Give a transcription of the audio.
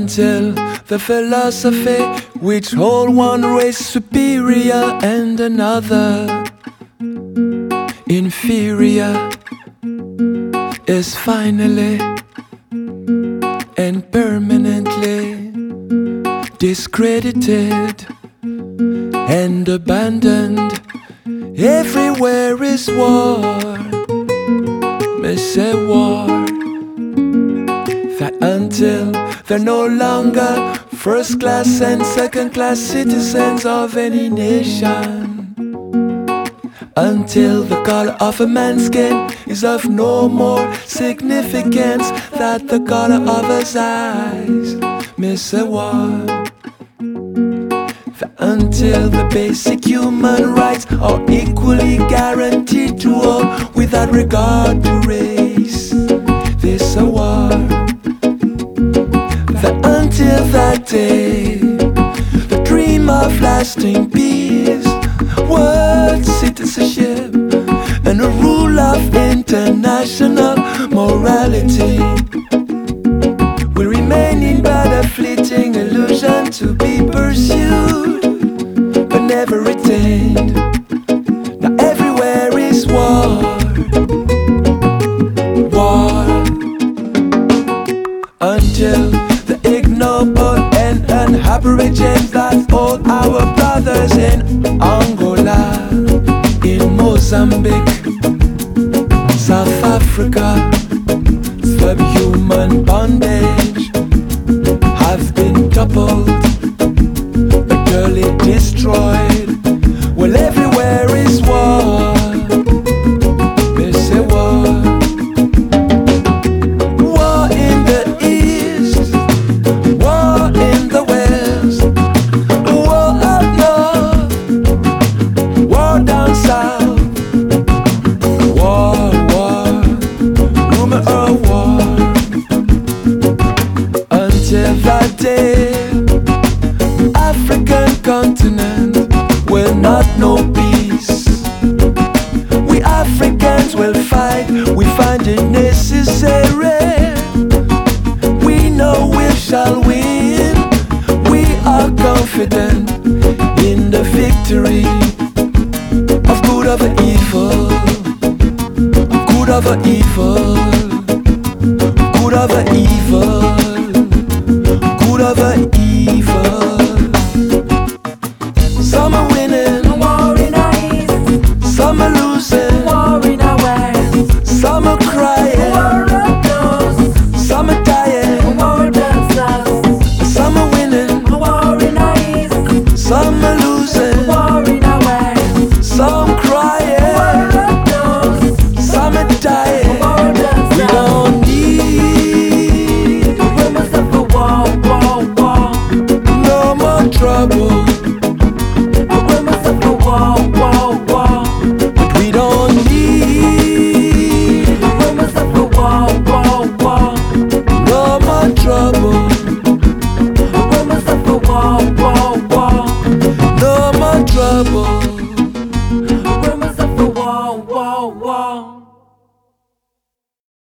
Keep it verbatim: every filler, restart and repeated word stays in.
until the philosophy which hold one race superior and another inferior is finally and permanently discredited and abandoned. Everywhere is war, me say war. That until they're no longer first class and second class citizens of any nation, until the color of a man's skin is of no more significance than the color of his eyes, me say war. Until the basic human rights are equally guaranteed to all without regard to race, this a war. That until that day, the dream of lasting peace, world citizenship, and a rule of international morality will remain in but a fleeting illusion to be pursued but never retained. Now everywhere is war, war, until the ignoble and unaboriginals that hold our brothers in Angola, in Mozambique, South Africa, subhuman bondage have been toppled, utterly destroyed. Well, everywhere is war, they say war. War in the east, war in the west, war up north, war down south, war, war, rumor of war. Until that day, African continent will not know peace. We Africans will fight, we find it necessary. We know we shall win. We are confident in the victory of good over evil, good over evil, good over evil.